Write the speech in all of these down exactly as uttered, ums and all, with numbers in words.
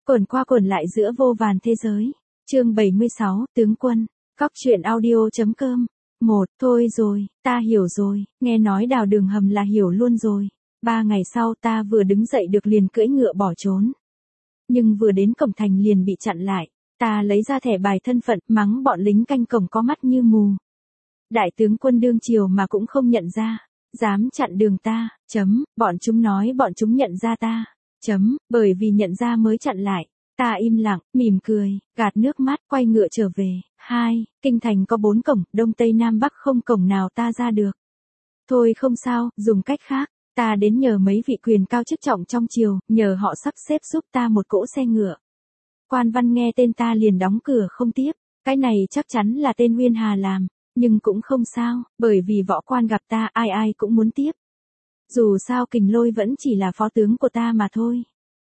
Quẩn qua quẩn lại giữa vô vàn thế giới. Chương bảy mươi sáu, tướng quân. Cóc truyện audio.com. Một, thôi rồi, ta hiểu rồi, nghe nói đào đường hầm là hiểu luôn rồi. Ba ngày sau ta vừa đứng dậy được liền cưỡi ngựa bỏ trốn. Nhưng vừa đến cổng thành liền bị chặn lại. Ta lấy ra thẻ bài thân phận, mắng bọn lính canh cổng có mắt như mù. Đại tướng quân đương triều mà cũng không nhận ra. Dám chặn đường ta, chấm, bọn chúng nói bọn chúng nhận ra ta, chấm, bởi vì nhận ra mới chặn lại. Ta im lặng, mỉm cười, gạt nước mắt, quay ngựa trở về. Hai, kinh thành có bốn cổng, đông tây nam bắc không cổng nào ta ra được. Thôi không sao, dùng cách khác, ta đến nhờ mấy vị quyền cao chức trọng trong triều, nhờ họ sắp xếp giúp ta một cỗ xe ngựa. Quan văn nghe tên ta liền đóng cửa không tiếp, cái này chắc chắn là tên Nguyên Hà làm, nhưng cũng không sao, bởi vì võ quan gặp ta ai ai cũng muốn tiếp. Dù sao Kình Lôi vẫn chỉ là phó tướng của ta mà thôi.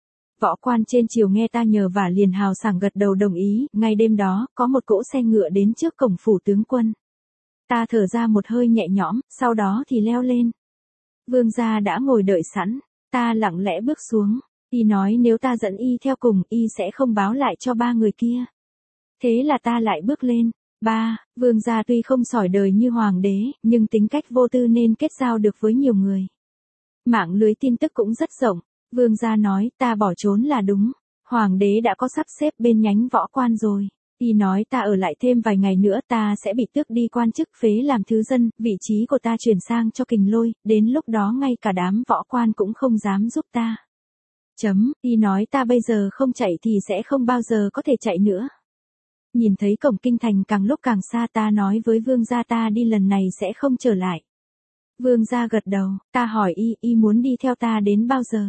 Võ quan trên triều nghe ta nhờ vả liền hào sảng gật đầu đồng ý, ngay đêm đó, có một cỗ xe ngựa đến trước cổng phủ tướng quân. Ta thở ra một hơi nhẹ nhõm, sau đó thì leo lên. Vương gia đã ngồi đợi sẵn, ta lặng lẽ bước xuống, y nói nếu ta dẫn y theo cùng, y sẽ không báo lại cho ba người kia. Thế là ta lại bước lên. Ba, vương gia tuy không sỏi đời như hoàng đế, nhưng tính cách vô tư nên kết giao được với nhiều người. Mạng lưới tin tức cũng rất rộng. Vương gia nói ta bỏ trốn là đúng. Hoàng đế đã có sắp xếp bên nhánh võ quan rồi. Y nói ta ở lại thêm vài ngày nữa ta sẽ bị tước đi quan chức phế làm thứ dân, vị trí của ta chuyển sang cho Kình Lôi, đến lúc đó ngay cả đám võ quan cũng không dám giúp ta. Chấm, y nói ta bây giờ không chạy thì sẽ không bao giờ có thể chạy nữa. Nhìn thấy cổng kinh thành càng lúc càng xa ta nói với vương gia ta đi lần này sẽ không trở lại. Vương gia gật đầu, ta hỏi y, y muốn đi theo ta đến bao giờ?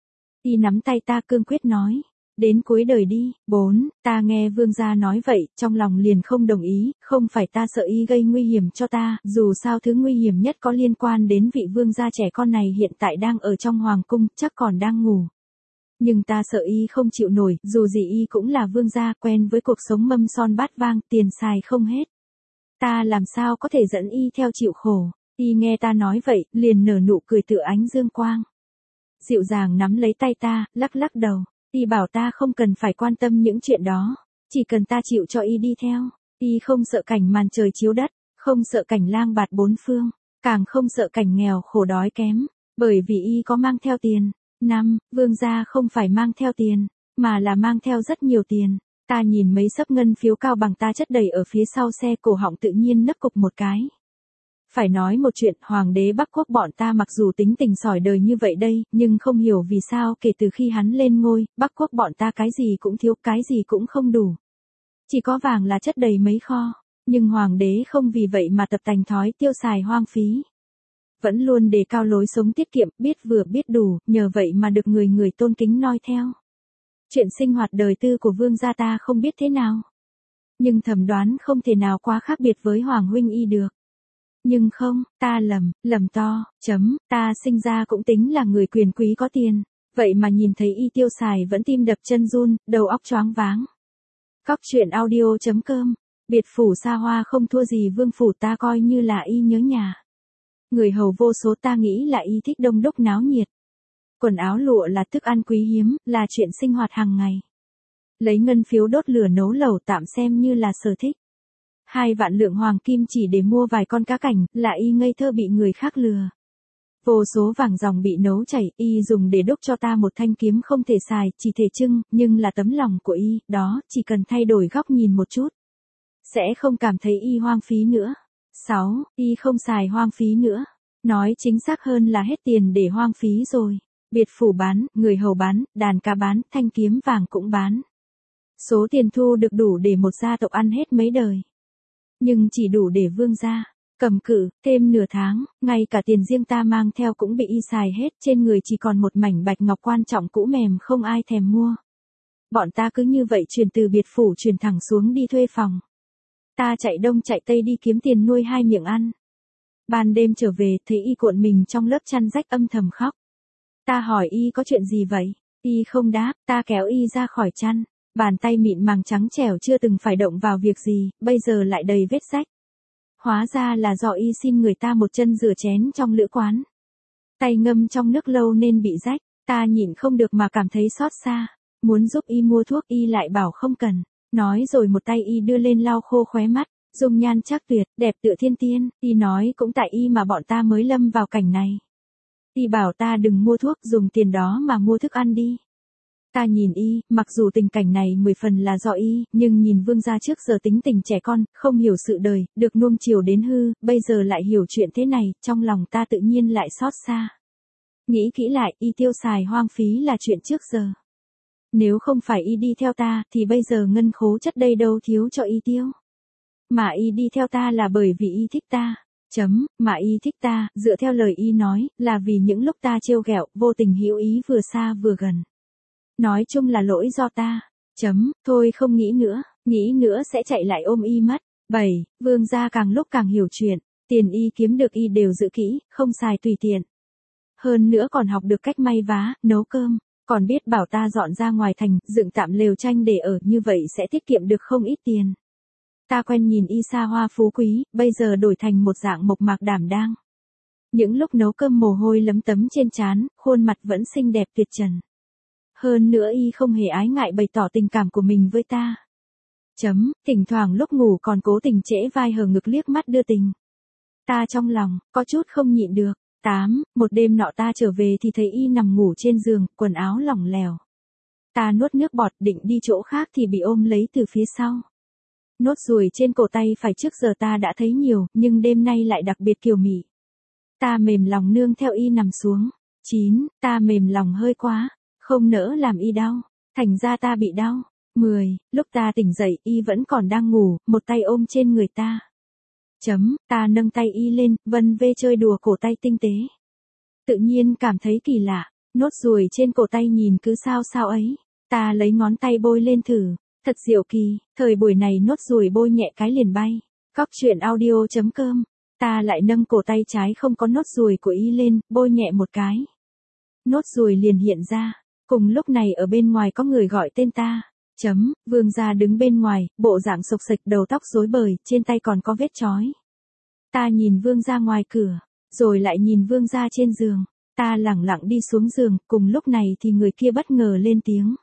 Y nắm tay ta cương quyết nói, đến cuối đời đi. Bốn, ta nghe vương gia nói vậy, trong lòng liền không đồng ý, không phải ta sợ y gây nguy hiểm cho ta, dù sao thứ nguy hiểm nhất có liên quan đến vị vương gia trẻ con này hiện tại đang ở trong hoàng cung, chắc còn đang ngủ. Nhưng ta sợ y không chịu nổi, dù gì y cũng là vương gia quen với cuộc sống mâm son bát vang, tiền xài không hết. Ta làm sao có thể dẫn y theo chịu khổ. Y nghe ta nói vậy, liền nở nụ cười tựa ánh dương quang. Dịu dàng nắm lấy tay ta, lắc lắc đầu. Y bảo ta không cần phải quan tâm những chuyện đó. Chỉ cần ta chịu cho y đi theo. Y không sợ cảnh màn trời chiếu đất, không sợ cảnh lang bạt bốn phương, càng không sợ cảnh nghèo khổ đói kém, bởi vì y có mang theo tiền. Năm, vương gia không phải mang theo tiền, mà là mang theo rất nhiều tiền. Ta nhìn mấy xấp ngân phiếu cao bằng ta chất đầy ở phía sau xe, cổ họng tự nhiên nấc cục một cái. Phải nói một chuyện, hoàng đế Bắc Quốc bọn ta mặc dù tính tình sỏi đời như vậy đây, nhưng không hiểu vì sao kể từ khi hắn lên ngôi, Bắc Quốc bọn ta cái gì cũng thiếu, cái gì cũng không đủ. Chỉ có vàng là chất đầy mấy kho, nhưng hoàng đế không vì vậy mà tập tành thói tiêu xài hoang phí. Vẫn luôn đề cao lối sống tiết kiệm, biết vừa biết đủ, nhờ vậy mà được người người tôn kính noi theo. Chuyện sinh hoạt đời tư của vương gia ta không biết thế nào. Nhưng thầm đoán không thể nào quá khác biệt với Hoàng huynh y được. Nhưng không, ta lầm, lầm to, chấm, ta sinh ra cũng tính là người quyền quý có tiền. Vậy mà nhìn thấy y tiêu xài vẫn tim đập chân run, đầu óc choáng váng. Cóc truyện audio.com. Biệt phủ xa hoa không thua gì vương phủ, ta coi như là y nhớ nhà. Người hầu vô số, ta nghĩ là y thích đông đúc náo nhiệt. Quần áo lụa là thức ăn quý hiếm, là chuyện sinh hoạt hàng ngày. Lấy ngân phiếu đốt lửa nấu lẩu tạm xem như là sở thích. Hai vạn lượng hoàng kim chỉ để mua vài con cá cảnh, là y ngây thơ bị người khác lừa. Vô số vàng dòng bị nấu chảy, y dùng để đúc cho ta một thanh kiếm không thể xài, chỉ thể trưng, nhưng là tấm lòng của y, đó, chỉ cần thay đổi góc nhìn một chút. Sẽ không cảm thấy y hoang phí nữa. Sáu, y không xài hoang phí nữa. Nói chính xác hơn là hết tiền để hoang phí rồi. Biệt phủ bán, người hầu bán, đàn cá bán, thanh kiếm vàng cũng bán. Số tiền thu được đủ để một gia tộc ăn hết mấy đời. Nhưng chỉ đủ để vương gia cầm cự, thêm nửa tháng, ngay cả tiền riêng ta mang theo cũng bị y xài hết, trên người chỉ còn một mảnh bạch ngọc quan trọng cũ mềm không ai thèm mua. Bọn ta cứ như vậy chuyển từ biệt phủ chuyển thẳng xuống đi thuê phòng. Ta chạy đông chạy tây đi kiếm tiền nuôi hai miệng ăn. Ban đêm trở về, thấy y cuộn mình trong lớp chăn rách âm thầm khóc. Ta hỏi y có chuyện gì vậy? Y không đáp, ta kéo y ra khỏi chăn. Bàn tay mịn màng trắng trẻo chưa từng phải động vào việc gì, bây giờ lại đầy vết rách. Hóa ra là do y xin người ta một chân rửa chén trong lữ quán. Tay ngâm trong nước lâu nên bị rách, ta nhịn không được mà cảm thấy xót xa. Muốn giúp y mua thuốc y lại bảo không cần. Nói rồi một tay y đưa lên lau khô khóe mắt, dung nhan chắc tuyệt, đẹp tựa thiên tiên, y nói cũng tại y mà bọn ta mới lâm vào cảnh này. Y bảo ta đừng mua thuốc, dùng tiền đó mà mua thức ăn đi. Ta nhìn y, mặc dù tình cảnh này mười phần là do y, nhưng nhìn Vương gia trước giờ tính tình trẻ con, không hiểu sự đời, được nuông chiều đến hư, bây giờ lại hiểu chuyện thế này, trong lòng ta tự nhiên lại xót xa. Nghĩ kỹ lại, y tiêu xài hoang phí là chuyện trước giờ. Nếu không phải y đi theo ta, thì bây giờ ngân khố chất đây đâu thiếu cho y tiêu. Mà y đi theo ta là bởi vì y thích ta. Chấm, mà y thích ta, dựa theo lời y nói, là vì những lúc ta trêu ghẹo, vô tình hữu ý vừa xa vừa gần. Nói chung là lỗi do ta. Chấm, thôi không nghĩ nữa, nghĩ nữa sẽ chạy lại ôm y mất. bảy. Vương gia càng lúc càng hiểu chuyện, tiền y kiếm được y đều giữ kỹ, không xài tùy tiện. Hơn nữa còn học được cách may vá, nấu cơm, còn biết bảo ta dọn ra ngoài thành, dựng tạm lều tranh để ở, như vậy sẽ tiết kiệm được không ít tiền. Ta quen nhìn y xa hoa phú quý, bây giờ đổi thành một dạng mộc mạc đảm đang. Những lúc nấu cơm mồ hôi lấm tấm trên trán, khuôn mặt vẫn xinh đẹp tuyệt trần. Hơn nữa y không hề ái ngại bày tỏ tình cảm của mình với ta. Chấm, thỉnh thoảng lúc ngủ còn cố tình trễ vai hở ngực liếc mắt đưa tình. Ta trong lòng, có chút không nhịn được. tám. Một đêm nọ ta trở về thì thấy y nằm ngủ trên giường, quần áo lỏng lẻo. Ta nuốt nước bọt định đi chỗ khác thì bị ôm lấy từ phía sau. Nốt ruồi trên cổ tay phải trước giờ ta đã thấy nhiều, nhưng đêm nay lại đặc biệt kiều mị. Ta mềm lòng nương theo y nằm xuống. chín. Ta mềm lòng hơi quá, không nỡ làm y đau, thành ra ta bị đau. mười. Lúc ta tỉnh dậy y vẫn còn đang ngủ, một tay ôm trên người ta. Chấm, ta nâng tay y lên, vân vê chơi đùa cổ tay tinh tế. Tự nhiên cảm thấy kỳ lạ, nốt ruồi trên cổ tay nhìn cứ sao sao ấy. Ta lấy ngón tay bôi lên thử, thật diệu kỳ, thời buổi này nốt ruồi bôi nhẹ cái liền bay. Cóc truyện audio chấm com. Ta lại nâng cổ tay trái không có nốt ruồi của y lên, bôi nhẹ một cái. Nốt ruồi liền hiện ra, cùng lúc này ở bên ngoài có người gọi tên ta. Chấm, Vương gia đứng bên ngoài, bộ dạng sộc sạch, đầu tóc rối bời, trên tay còn có vết chói. Ta nhìn Vương gia ngoài cửa, rồi lại nhìn Vương gia trên giường. Ta lẳng lặng đi xuống giường, cùng lúc này thì người kia bất ngờ lên tiếng.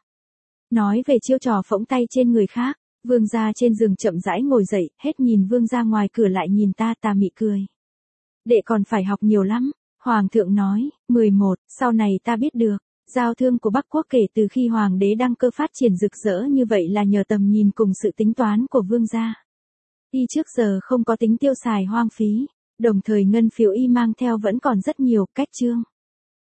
Nói về chiêu trò phỗng tay trên người khác, Vương gia trên giường chậm rãi ngồi dậy, hết nhìn Vương gia ngoài cửa lại nhìn ta, ta mị cười. Đệ còn phải học nhiều lắm, Hoàng thượng nói. mười một. Sau này ta biết được. Giao thương của Bắc Quốc kể từ khi Hoàng đế đăng cơ phát triển rực rỡ như vậy là nhờ tầm nhìn cùng sự tính toán của Vương gia. Y trước giờ không có tính tiêu xài hoang phí, đồng thời ngân phiếu y mang theo vẫn còn rất nhiều, cách chương.